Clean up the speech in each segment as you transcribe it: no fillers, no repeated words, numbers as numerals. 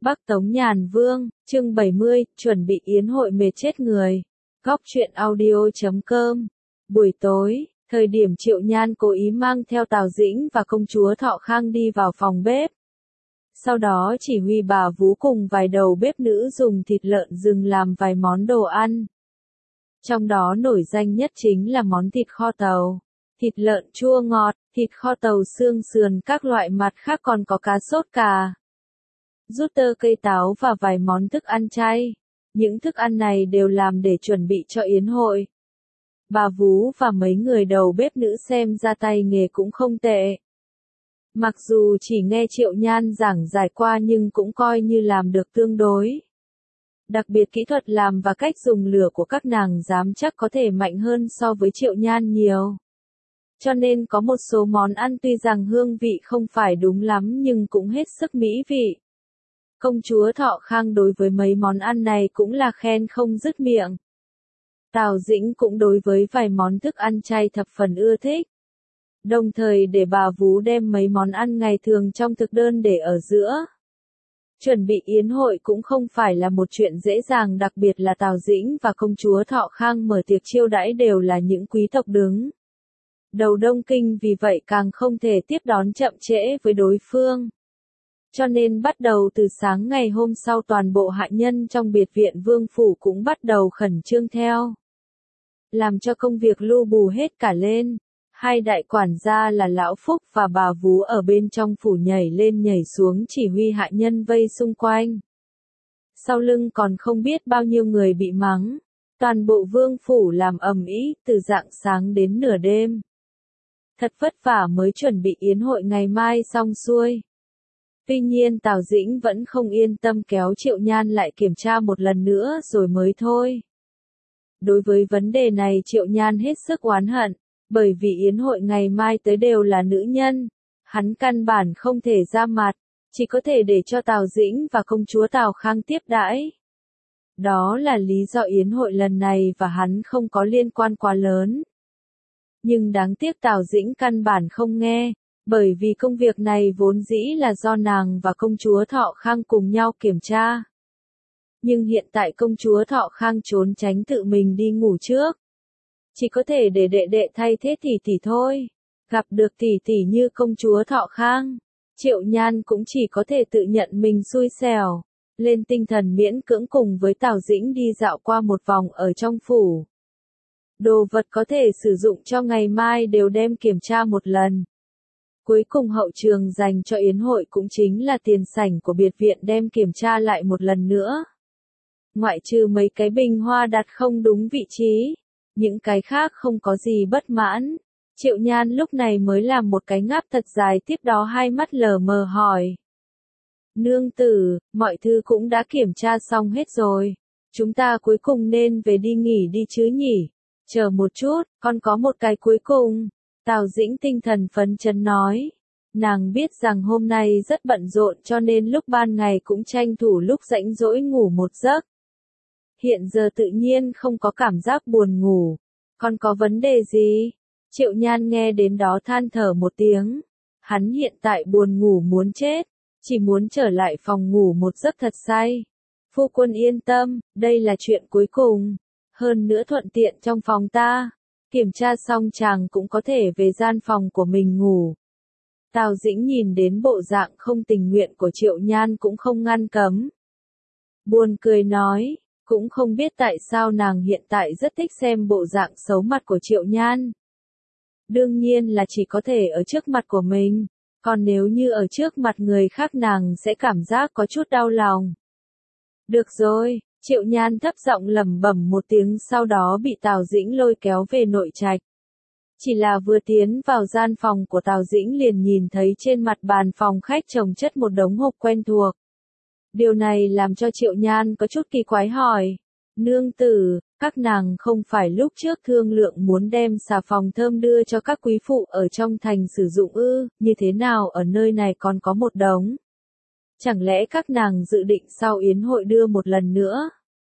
Bắc Tống Nhàn Vương, chương 70, chuẩn bị yến hội mệt chết người. Góc truyện audio.com. Buổi tối, thời điểm Triệu Nhan cố ý mang theo Tào Dĩnh và công chúa Thọ Khang đi vào phòng bếp. Sau đó chỉ huy bà Vú cùng vài đầu bếp nữ dùng thịt lợn rừng làm vài món đồ ăn. Trong đó nổi danh nhất chính là món thịt kho tàu, thịt lợn chua ngọt, thịt kho tàu xương sườn các loại, mặt khác còn có cá sốt cà, rút tơ cây táo và vài món thức ăn chay. Những thức ăn này đều làm để chuẩn bị cho yến hội. Bà Vú và mấy người đầu bếp nữ xem ra tay nghề cũng không tệ. Mặc dù chỉ nghe Triệu Nhan giảng giải qua nhưng cũng coi như làm được tương đối. Đặc biệt kỹ thuật làm và cách dùng lửa của các nàng dám chắc có thể mạnh hơn so với Triệu Nhan nhiều. Cho nên có một số món ăn tuy rằng hương vị không phải đúng lắm nhưng cũng hết sức mỹ vị. Công chúa Thọ Khang đối với mấy món ăn này cũng là khen không dứt miệng. Tào Dĩnh cũng đối với vài món thức ăn chay thập phần ưa thích. Đồng thời để bà Vú đem mấy món ăn ngày thường trong thực đơn để ở giữa. Chuẩn bị yến hội cũng không phải là một chuyện dễ dàng, đặc biệt là Tào Dĩnh và công chúa Thọ Khang mở tiệc chiêu đãi đều là những quý tộc đứng đầu Đông Kinh, vì vậy càng không thể tiếp đón chậm trễ với đối phương. Cho nên bắt đầu từ sáng ngày hôm sau toàn bộ hạ nhân trong biệt viện vương phủ cũng bắt đầu khẩn trương theo. Làm cho công việc lu bù hết cả lên. Hai đại quản gia là Lão Phúc và bà Vú ở bên trong phủ nhảy lên nhảy xuống chỉ huy hạ nhân vây xung quanh. Sau lưng còn không biết bao nhiêu người bị mắng. Toàn bộ vương phủ làm ầm ĩ từ rạng sáng đến nửa đêm. Thật vất vả mới chuẩn bị yến hội ngày mai xong xuôi. Tuy nhiên Tào Dĩnh vẫn không yên tâm kéo Triệu Nhan lại kiểm tra một lần nữa rồi mới thôi. Đối với vấn đề này Triệu Nhan hết sức oán hận, bởi vì yến hội ngày mai tới đều là nữ nhân, hắn căn bản không thể ra mặt, chỉ có thể để cho Tào Dĩnh và công chúa Tào Khang tiếp đãi. Đó là lý do yến hội lần này và hắn không có liên quan quá lớn. Nhưng đáng tiếc Tào Dĩnh căn bản không nghe. Bởi vì công việc này vốn dĩ là do nàng và công chúa Thọ Khang cùng nhau kiểm tra. Nhưng hiện tại công chúa Thọ Khang trốn tránh tự mình đi ngủ trước. Chỉ có thể để đệ đệ thay thế tỷ thôi. Gặp được tỷ như công chúa Thọ Khang, Triệu Nhan cũng chỉ có thể tự nhận mình xui xẻo. Lên tinh thần miễn cưỡng cùng với Tào Dĩnh đi dạo qua một vòng ở trong phủ. Đồ vật có thể sử dụng cho ngày mai đều đem kiểm tra một lần. Cuối cùng hậu trường dành cho yến hội cũng chính là tiền sảnh của biệt viện đem kiểm tra lại một lần nữa. Ngoại trừ mấy cái bình hoa đặt không đúng vị trí, những cái khác không có gì bất mãn. Triệu Nhan lúc này mới làm một cái ngáp thật dài, tiếp đó hai mắt lờ mờ hỏi. Nương tử, mọi thứ cũng đã kiểm tra xong hết rồi. Chúng ta cuối cùng nên về đi nghỉ đi chứ nhỉ? Chờ một chút, con có một cái cuối cùng. Tào Dĩnh tinh thần phấn chấn nói. Nàng biết rằng hôm nay rất bận rộn cho nên lúc ban ngày cũng tranh thủ lúc rảnh rỗi ngủ một giấc. Hiện giờ tự nhiên không có cảm giác buồn ngủ. Còn có vấn đề gì? Triệu Nhan nghe đến đó than thở một tiếng. Hắn hiện tại buồn ngủ muốn chết. Chỉ muốn trở lại phòng ngủ một giấc thật say. Phu quân yên tâm, đây là chuyện cuối cùng. Hơn nữa thuận tiện trong phòng ta. Kiểm tra xong chàng cũng có thể về gian phòng của mình ngủ. Tào Dĩnh nhìn đến bộ dạng không tình nguyện của Triệu Nhan cũng không ngăn cấm. Buồn cười nói, cũng không biết tại sao nàng hiện tại rất thích xem bộ dạng xấu mặt của Triệu Nhan. Đương nhiên là chỉ có thể ở trước mặt của mình, còn nếu như ở trước mặt người khác nàng sẽ cảm giác có chút đau lòng. Được rồi. Triệu Nhan thấp giọng lẩm bẩm một tiếng, sau đó bị Tào Dĩnh lôi kéo về nội trạch. Chỉ là vừa tiến vào gian phòng của Tào Dĩnh liền nhìn thấy trên mặt bàn phòng khách chồng chất một đống hộp quen thuộc. Điều này làm cho Triệu Nhan có chút kỳ quái hỏi. Nương tử, các nàng không phải lúc trước thương lượng muốn đem xà phòng thơm đưa cho các quý phụ ở trong thành sử dụng ư, như thế nào ở nơi này còn có một đống? Chẳng lẽ các nàng dự định sau yến hội đưa một lần nữa?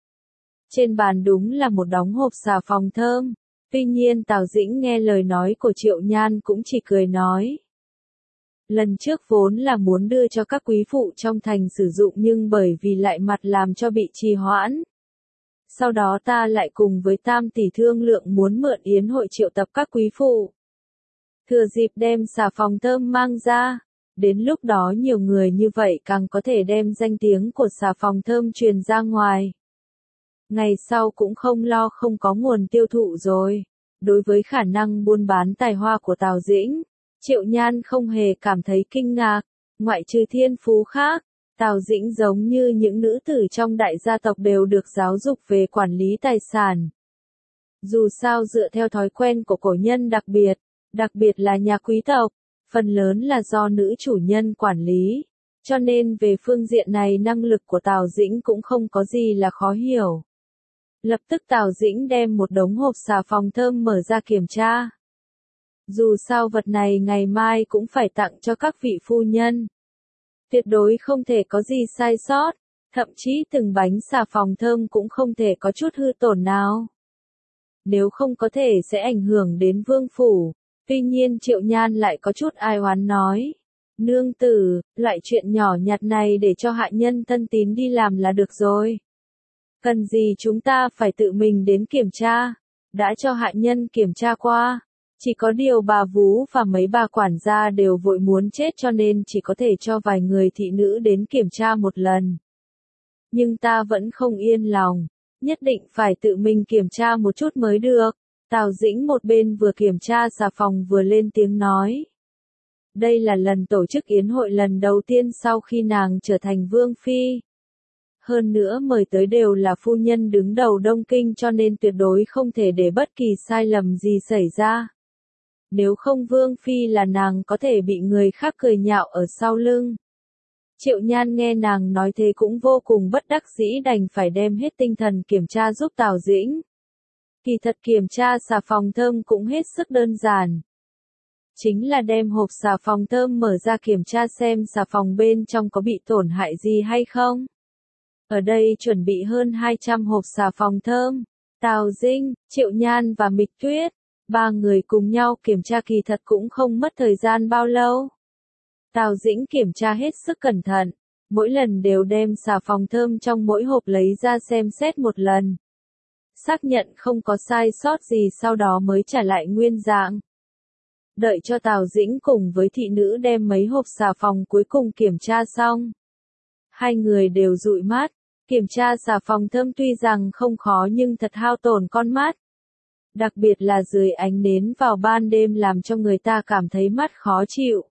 Trên bàn đúng là một đống hộp xà phòng thơm. Tuy nhiên Tào Dĩnh nghe lời nói của Triệu Nhan cũng chỉ cười nói. Lần trước vốn là muốn đưa cho các quý phụ trong thành sử dụng nhưng bởi vì lại mặt làm cho bị trì hoãn. Sau đó ta lại cùng với Tam tỷ thương lượng muốn mượn yến hội triệu tập các quý phụ. Thừa dịp đem xà phòng thơm mang ra. Đến lúc đó nhiều người như vậy càng có thể đem danh tiếng của xà phòng thơm truyền ra ngoài. Ngày sau cũng không lo không có nguồn tiêu thụ rồi. Đối với khả năng buôn bán tài hoa của Tào Dĩnh, Triệu Nhan không hề cảm thấy kinh ngạc, ngoại trừ thiên phú khác. Tào Dĩnh giống như những nữ tử trong đại gia tộc đều được giáo dục về quản lý tài sản. Dù sao dựa theo thói quen của cổ nhân đặc biệt là nhà quý tộc, phần lớn là do nữ chủ nhân quản lý, cho nên về phương diện này năng lực của Tào Dĩnh cũng không có gì là khó hiểu. Lập tức Tào Dĩnh đem một đống hộp xà phòng thơm mở ra kiểm tra. Dù sao vật này ngày mai cũng phải tặng cho các vị phu nhân. Tuyệt đối không thể có gì sai sót, thậm chí từng bánh xà phòng thơm cũng không thể có chút hư tổn nào. Nếu không có thể sẽ ảnh hưởng đến vương phủ. Tuy nhiên Triệu Nhan lại có chút ai oán nói. Nương tử, loại chuyện nhỏ nhặt này để cho hạ nhân thân tín đi làm là được rồi. Cần gì chúng ta phải tự mình đến kiểm tra. Đã cho hạ nhân kiểm tra qua. Chỉ có điều bà vú và mấy bà quản gia đều vội muốn chết cho nên chỉ có thể cho vài người thị nữ đến kiểm tra một lần. Nhưng ta vẫn không yên lòng. Nhất định phải tự mình kiểm tra một chút mới được. Tào Dĩnh một bên vừa kiểm tra xà phòng vừa lên tiếng nói. Đây là lần tổ chức yến hội lần đầu tiên sau khi nàng trở thành vương phi. Hơn nữa mời tới đều là phu nhân đứng đầu Đông Kinh cho nên tuyệt đối không thể để bất kỳ sai lầm gì xảy ra. Nếu không vương phi là nàng có thể bị người khác cười nhạo ở sau lưng. Triệu Nhan nghe nàng nói thế cũng vô cùng bất đắc dĩ đành phải đem hết tinh thần kiểm tra giúp Tào Dĩnh. Kỳ thật kiểm tra xà phòng thơm cũng hết sức đơn giản. Chính là đem hộp xà phòng thơm mở ra kiểm tra xem xà phòng bên trong có bị tổn hại gì hay không. Ở đây chuẩn bị hơn 200 hộp xà phòng thơm. Tào Dĩnh, Triệu Nhan và Mịch Tuyết, ba người cùng nhau kiểm tra kỳ thật cũng không mất thời gian bao lâu. Tào Dĩnh kiểm tra hết sức cẩn thận, mỗi lần đều đem xà phòng thơm trong mỗi hộp lấy ra xem xét một lần. Xác nhận không có sai sót gì sau đó mới trả lại nguyên dạng. Đợi cho Tào Dĩnh cùng với thị nữ đem mấy hộp xà phòng cuối cùng kiểm tra xong. Hai người đều dụi mắt, kiểm tra xà phòng thơm tuy rằng không khó nhưng thật hao tổn con mắt. Đặc biệt là dưới ánh nến vào ban đêm làm cho người ta cảm thấy mắt khó chịu.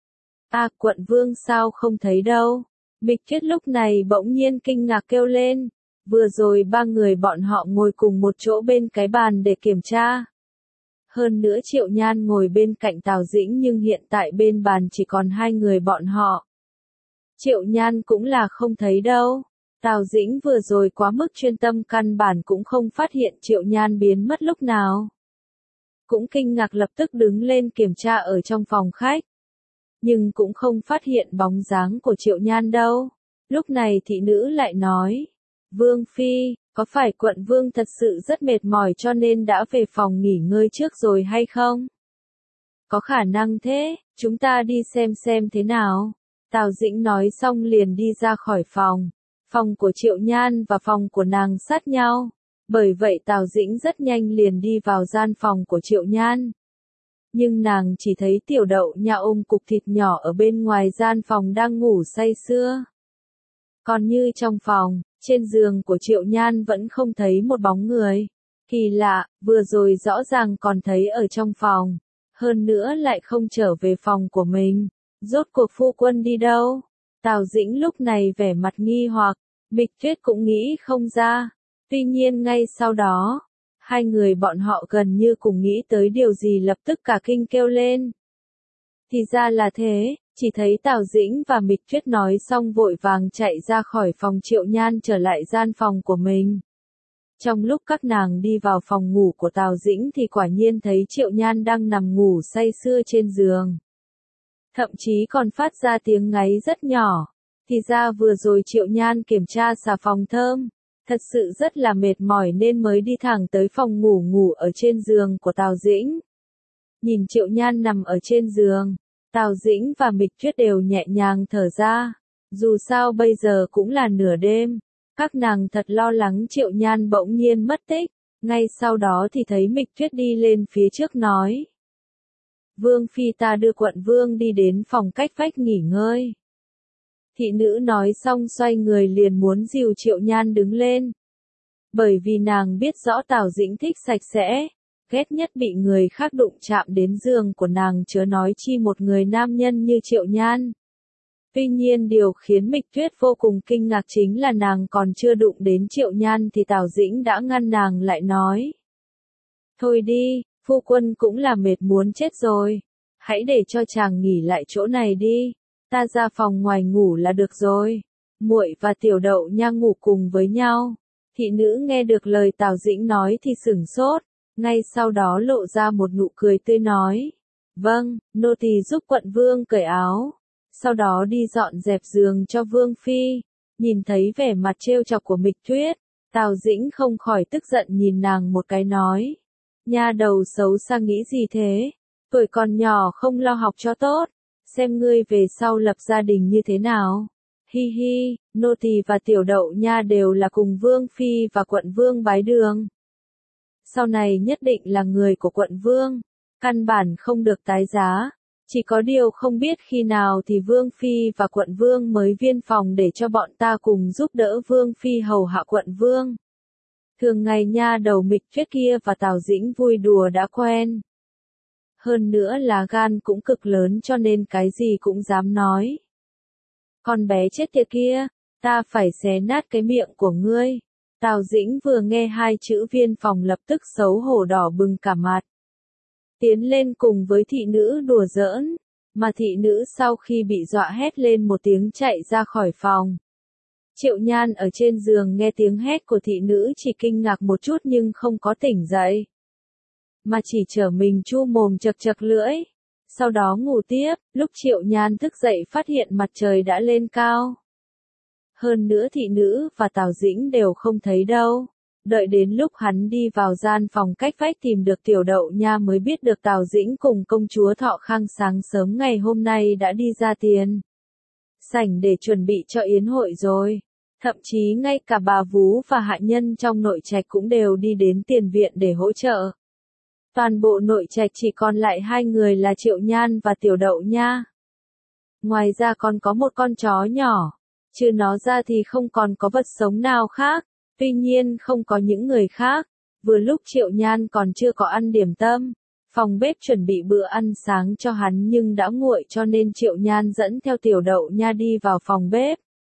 Quận vương sao không thấy đâu. Mịch Tuyết lúc này bỗng nhiên kinh ngạc kêu lên. Vừa rồi ba người bọn họ ngồi cùng một chỗ bên cái bàn để kiểm tra. Hơn nữa Triệu Nhan ngồi bên cạnh Tào Dĩnh nhưng hiện tại bên bàn chỉ còn hai người bọn họ. Triệu Nhan cũng là không thấy đâu. Tào Dĩnh vừa rồi quá mức chuyên tâm căn bản cũng không phát hiện Triệu Nhan biến mất lúc nào. Cũng kinh ngạc lập tức đứng lên kiểm tra ở trong phòng khách. Nhưng cũng không phát hiện bóng dáng của Triệu Nhan đâu. Lúc này thị nữ lại nói. Vương Phi, có phải quận vương thật sự rất mệt mỏi cho nên đã về phòng nghỉ ngơi trước rồi hay không? Có khả năng thế, chúng ta đi xem thế nào. Tào Dĩnh nói xong liền đi ra khỏi phòng. Phòng của Triệu Nhan và phòng của nàng sát nhau. Bởi vậy Tào Dĩnh rất nhanh liền đi vào gian phòng của Triệu Nhan. Nhưng nàng chỉ thấy Tiểu Đậu Nha ôm cục thịt nhỏ ở bên ngoài gian phòng đang ngủ say sưa. Còn như trong phòng, trên giường của Triệu Nhan vẫn không thấy một bóng người. Kỳ lạ, vừa rồi rõ ràng còn thấy ở trong phòng. Hơn nữa lại không trở về phòng của mình. Rốt cuộc phu quân đi đâu? Tào Dĩnh lúc này vẻ mặt nghi hoặc, Mịch Tuyết cũng nghĩ không ra. Tuy nhiên ngay sau đó, hai người bọn họ gần như cùng nghĩ tới điều gì lập tức cả kinh kêu lên. Thì ra là thế, chỉ thấy Tào Dĩnh và Mịch Tuyết nói xong vội vàng chạy ra khỏi phòng Triệu Nhan trở lại gian phòng của mình. Trong lúc các nàng đi vào phòng ngủ của Tào Dĩnh thì quả nhiên thấy Triệu Nhan đang nằm ngủ say sưa trên giường. Thậm chí còn phát ra tiếng ngáy rất nhỏ. Thì ra vừa rồi Triệu Nhan kiểm tra xà phòng thơm. Thật sự rất là mệt mỏi nên mới đi thẳng tới phòng ngủ ở trên giường của Tào Dĩnh. Nhìn Triệu Nhan nằm ở trên giường. Tào Dĩnh và Mịch Tuyết đều nhẹ nhàng thở ra. Dù sao bây giờ cũng là nửa đêm. Các nàng thật lo lắng Triệu Nhan bỗng nhiên mất tích. Ngay sau đó thì thấy Mịch Tuyết đi lên phía trước nói. Vương phi ta đưa quận vương đi đến phòng cách vách nghỉ ngơi. Thị nữ nói xong xoay người liền muốn dìu Triệu Nhan đứng lên. Bởi vì nàng biết rõ Tào Dĩnh thích sạch sẽ, ghét nhất bị người khác đụng chạm đến giường của nàng, chớ nói chi một người nam nhân như Triệu Nhan. Tuy nhiên điều khiến Mịch Tuyết vô cùng kinh ngạc chính là nàng còn chưa đụng đến Triệu Nhan thì Tào Dĩnh đã ngăn nàng lại nói. Thôi đi, phu quân cũng là mệt muốn chết rồi. Hãy để cho chàng nghỉ lại chỗ này đi. Ta ra phòng ngoài ngủ là được rồi. Muội và Tiểu Đậu Nha ngủ cùng với nhau. Thị nữ nghe được lời Tào Dĩnh nói thì sửng sốt. Ngay sau đó lộ ra một nụ cười tươi nói. Vâng, nô tỳ giúp quận vương cởi áo. Sau đó đi dọn dẹp giường cho vương phi. Nhìn thấy vẻ mặt trêu chọc của Mịch Tuyết, Tào Dĩnh không khỏi tức giận nhìn nàng một cái nói. Nha đầu xấu xa nghĩ gì thế? Tuổi còn nhỏ không lo học cho tốt. Xem ngươi về sau lập gia đình như thế nào. Hi hi, nô tỳ và Tiểu Đậu Nha đều là cùng vương phi và quận vương bái đường. Sau này nhất định là người của quận vương. Căn bản không được tái giá. Chỉ có điều không biết khi nào thì vương phi và quận vương mới viên phòng để cho bọn ta cùng giúp đỡ vương phi hầu hạ quận vương. Thường ngày nha đầu Mịch Tuyết kia và Tào Dĩnh vui đùa đã quen. Hơn nữa là gan cũng cực lớn cho nên cái gì cũng dám nói. Con bé chết tiệt kia, ta phải xé nát cái miệng của ngươi. Tào Dĩnh vừa nghe hai chữ viên phòng lập tức xấu hổ đỏ bừng cả mặt. Tiến lên cùng với thị nữ đùa giỡn, mà thị nữ sau khi bị dọa hét lên một tiếng chạy ra khỏi phòng. Triệu Nhan ở trên giường nghe tiếng hét của thị nữ chỉ kinh ngạc một chút nhưng không có tỉnh dậy. Mà chỉ trở mình chu mồm chật chật lưỡi. Sau đó ngủ tiếp, lúc Triệu Nhan thức dậy phát hiện mặt trời đã lên cao. Hơn nữa thị nữ và Tào Dĩnh đều không thấy đâu. Đợi đến lúc hắn đi vào gian phòng cách vách tìm được Tiểu Đậu Nha mới biết được Tào Dĩnh cùng công chúa Thọ Khang sáng sớm ngày hôm nay đã đi ra tiền sảnh để chuẩn bị cho yến hội rồi. Thậm chí ngay cả bà vú và hạ nhân trong nội trạch cũng đều đi đến tiền viện để hỗ trợ. Toàn bộ nội trạch chỉ còn lại hai người là Triệu Nhan và Tiểu Đậu Nha. Ngoài ra còn có một con chó nhỏ. Trừ nó ra thì không còn có vật sống nào khác. Tuy nhiên không có những người khác. Vừa lúc Triệu Nhan còn chưa có ăn điểm tâm. Phòng bếp chuẩn bị bữa ăn sáng cho hắn nhưng đã nguội cho nên Triệu Nhan dẫn theo Tiểu Đậu Nha đi vào phòng bếp.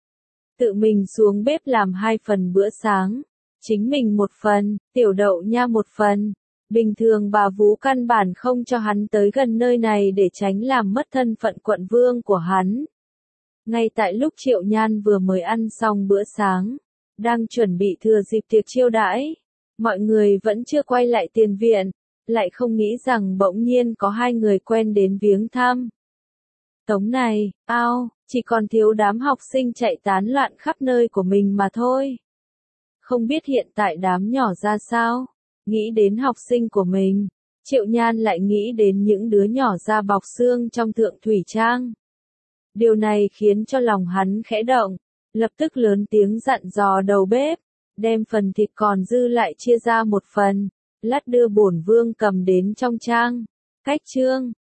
Tự mình xuống bếp làm 2 phần bữa sáng. Chính mình 1 phần, Tiểu Đậu Nha 1 phần. Bình thường bà vú căn bản không cho hắn tới gần nơi này để tránh làm mất thân phận quận vương của hắn. Ngay tại lúc Triệu Nhan vừa mới ăn xong bữa sáng, đang chuẩn bị thừa dịp tiệc chiêu đãi, mọi người vẫn chưa quay lại tiền viện, lại không nghĩ rằng bỗng nhiên có 2 người quen đến viếng thăm. Tống này, chỉ còn thiếu đám học sinh chạy tán loạn khắp nơi của mình mà thôi. Không biết hiện tại đám nhỏ ra sao? Nghĩ đến học sinh của mình, Triệu Nhan lại nghĩ đến những đứa nhỏ da bọc xương trong Thượng Thủy Trang. Điều này khiến cho lòng hắn khẽ động, lập tức lớn tiếng dặn dò đầu bếp, đem phần thịt còn dư lại chia ra 1 phần, lát đưa bổn vương cầm đến trong trang. Cách chương